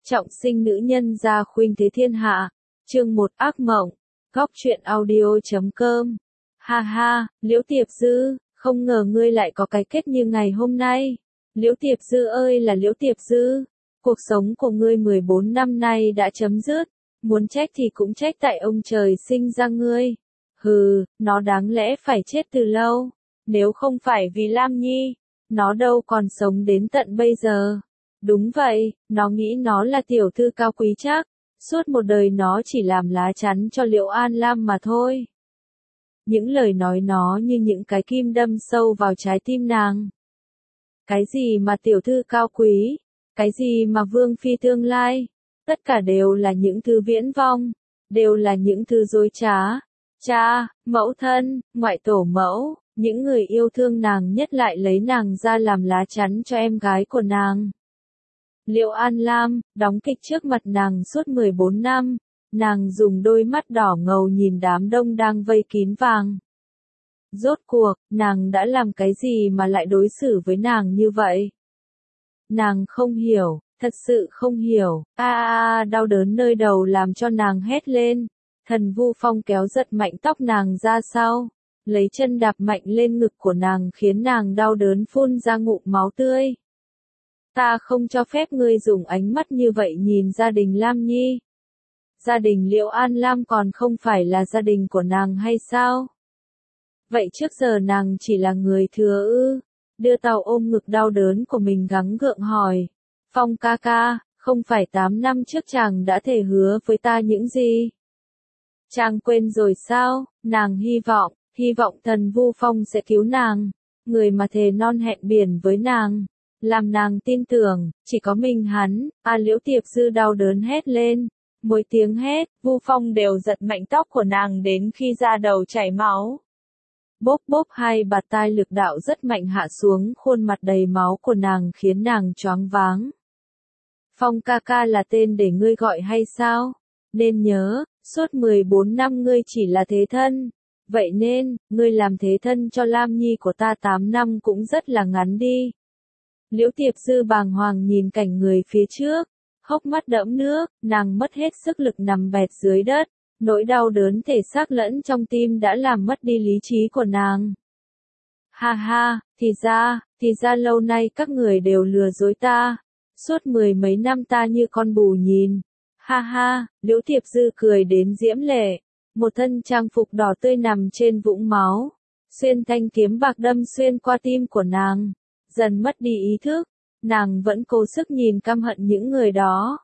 Trọng sinh nữ nhân gia khuynh thế thiên hạ. Chương 1 ác mộng. Góc truyện audio.com. Ha ha, Liễu Tiệp Dư, không ngờ ngươi lại có cái kết như ngày hôm nay. Liễu Tiệp Dư ơi là Liễu Tiệp Dư, cuộc sống của ngươi 14 năm nay đã chấm dứt, muốn trách thì cũng trách tại ông trời sinh ra ngươi. Hừ, nó đáng lẽ phải chết từ lâu, nếu không phải vì Lam Nhi, nó đâu còn sống đến tận bây giờ. Đúng vậy, nó nghĩ nó là tiểu thư cao quý chắc, suốt một đời nó chỉ làm lá chắn cho Liễu An Lam mà thôi. Những lời nói nó như những cái kim đâm sâu vào trái tim nàng. Cái gì mà tiểu thư cao quý, cái gì mà vương phi tương lai, tất cả đều là những thứ viễn vong, đều là những thứ dối trá. Cha, mẫu thân, ngoại tổ mẫu, những người yêu thương nàng nhất lại lấy nàng ra làm lá chắn cho em gái của nàng. Liễu An Lam, đóng kịch trước mặt nàng suốt 14 năm, nàng dùng đôi mắt đỏ ngầu nhìn đám đông đang vây kín vàng. Rốt cuộc, nàng đã làm cái gì mà lại đối xử với nàng như vậy? Nàng không hiểu, thật sự không hiểu, đau đớn nơi đầu làm cho nàng hét lên. Thần Vu Phong kéo giật mạnh tóc nàng ra sau, lấy chân đạp mạnh lên ngực của nàng khiến nàng đau đớn phun ra ngụm máu tươi. Ta không cho phép ngươi dùng ánh mắt như vậy nhìn gia đình Lam Nhi. Gia đình Liễu An Lam còn không phải là gia đình của nàng hay sao? Vậy trước giờ nàng chỉ là người thừa ư? Đưa Tàu ôm ngực đau đớn của mình gắng gượng hỏi. Phong ca ca, không phải 8 năm trước chàng đã thề hứa với ta những gì? Chàng quên rồi sao? Nàng hy vọng thần Vu Phong sẽ cứu nàng. Người mà thề non hẹn biển với nàng. Làm nàng tin tưởng, chỉ có mình hắn. Liễu Tiệp Dư đau đớn hét lên. Mỗi tiếng hét, Vu Phong đều giật mạnh tóc của nàng đến khi da đầu chảy máu. Bốp bốp hai bạt tai lực đạo rất mạnh hạ xuống khuôn mặt đầy máu của nàng khiến nàng choáng váng. Phong ca ca là tên để ngươi gọi hay sao? Nên nhớ, suốt 14 năm ngươi chỉ là thế thân. Vậy nên, ngươi làm thế thân cho Lam Nhi của ta 8 năm cũng rất là ngắn đi. Liễu Tiệp Dư bàng hoàng nhìn cảnh người phía trước, hốc mắt đẫm nước, nàng mất hết sức lực nằm bẹp dưới đất, nỗi đau đớn thể xác lẫn trong tim đã làm mất đi lý trí của nàng. Ha ha, thì ra lâu nay các người đều lừa dối ta, suốt 10 mấy năm ta như con bù nhìn. Ha ha, Liễu Tiệp Dư cười đến diễm lệ, một thân trang phục đỏ tươi nằm trên vũng máu, xuyên thanh kiếm bạc đâm xuyên qua tim của nàng. Dần mất đi ý thức, nàng vẫn cố sức nhìn căm hận những người đó.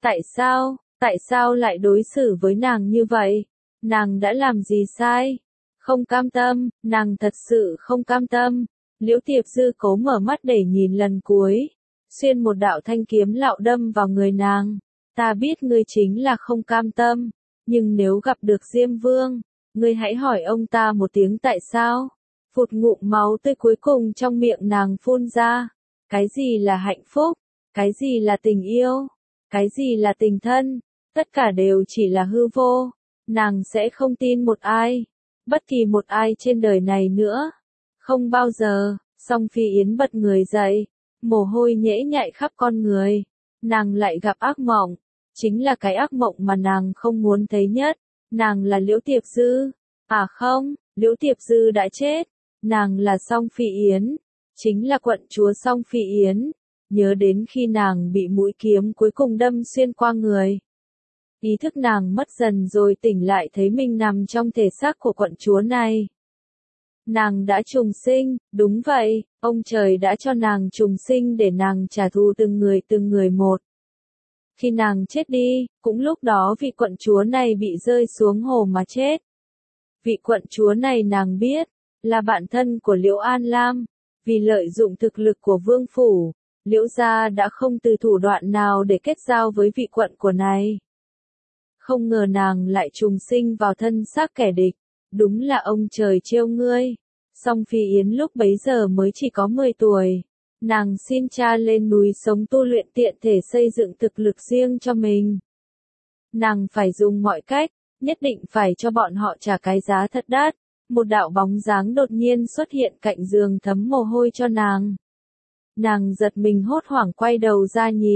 Tại sao lại đối xử với nàng như vậy? Nàng đã làm gì sai? Không cam tâm, nàng thật sự không cam tâm. Liễu Tiệp Dư cố mở mắt để nhìn lần cuối, xuyên một đạo thanh kiếm lạo đâm vào người nàng. Ta biết ngươi chính là không cam tâm, nhưng nếu gặp được Diêm Vương, ngươi hãy hỏi ông ta một tiếng tại sao? Phụt ngụm máu tươi cuối cùng trong miệng nàng phun ra. Cái gì là hạnh phúc? Cái gì là tình yêu? Cái gì là tình thân? Tất cả đều chỉ là hư vô. Nàng sẽ không tin một ai, bất kỳ một ai trên đời này nữa. Không bao giờ. Song Phi Yến bật người dậy, mồ hôi nhễ nhại khắp con người. Nàng lại gặp ác mộng, chính là cái ác mộng mà nàng không muốn thấy nhất. Nàng là Liễu Tiệp Dư. Không, Liễu Tiệp Dư đã chết. Nàng là Song Phi Yến, chính là quận chúa Song Phi Yến. Nhớ đến khi nàng bị mũi kiếm cuối cùng đâm xuyên qua người. Ý thức nàng mất dần rồi tỉnh lại thấy mình nằm trong thể xác của quận chúa này. Nàng đã trùng sinh, đúng vậy, ông trời đã cho nàng trùng sinh để nàng trả thù từng người một. Khi nàng chết đi, cũng lúc đó vị quận chúa này bị rơi xuống hồ mà chết. Vị quận chúa này nàng biết, là bạn thân của Liễu An Lam, vì lợi dụng thực lực của vương phủ, Liễu gia đã không từ thủ đoạn nào để kết giao với vị quận của này. Không ngờ nàng lại trùng sinh vào thân xác kẻ địch, đúng là ông trời trêu ngươi. Song Phi Yến lúc bấy giờ mới chỉ có 10 tuổi, nàng xin cha lên núi sống tu luyện tiện thể xây dựng thực lực riêng cho mình. Nàng phải dùng mọi cách, nhất định phải cho bọn họ trả cái giá thật đắt. Một đạo bóng dáng đột nhiên xuất hiện cạnh giường thấm mồ hôi cho nàng. Nàng giật mình hốt hoảng quay đầu ra nhìn,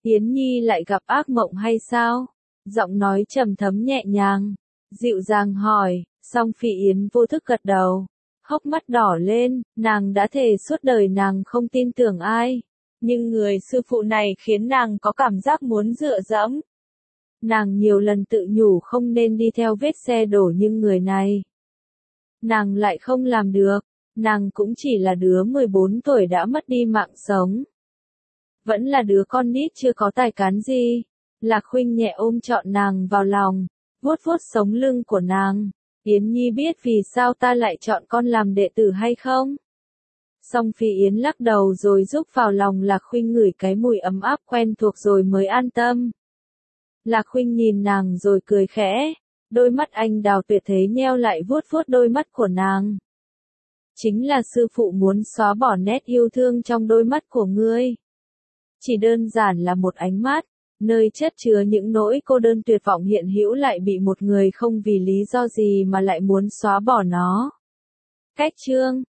Yến Nhi lại gặp ác mộng hay sao? Giọng nói trầm thấm nhẹ nhàng, dịu dàng hỏi, song Phi Yến vô thức gật đầu, hốc mắt đỏ lên, nàng đã thề suốt đời nàng không tin tưởng ai. Nhưng người sư phụ này khiến nàng có cảm giác muốn dựa dẫm. Nàng nhiều lần tự nhủ không nên đi theo vết xe đổ như người này. Nàng lại không làm được, nàng cũng chỉ là đứa 14 tuổi đã mất đi mạng sống. Vẫn là đứa con nít chưa có tài cán gì. Lạc Khuynh nhẹ ôm trọn nàng vào lòng, vuốt vuốt sống lưng của nàng. Yến Nhi biết vì sao ta lại chọn con làm đệ tử hay không? Song Phi Yến lắc đầu rồi rúc vào lòng Lạc Khuynh ngửi cái mùi ấm áp quen thuộc rồi mới an tâm. Lạc Khuynh nhìn nàng rồi cười khẽ, đôi mắt anh đào tuyệt thế nheo lại vuốt vuốt đôi mắt của nàng. Chính là sư phụ muốn xóa bỏ nét yêu thương trong đôi mắt của ngươi. Chỉ đơn giản là một ánh mắt, nơi chất chứa những nỗi cô đơn tuyệt vọng hiện hữu lại bị một người không vì lý do gì mà lại muốn xóa bỏ nó. Cách chương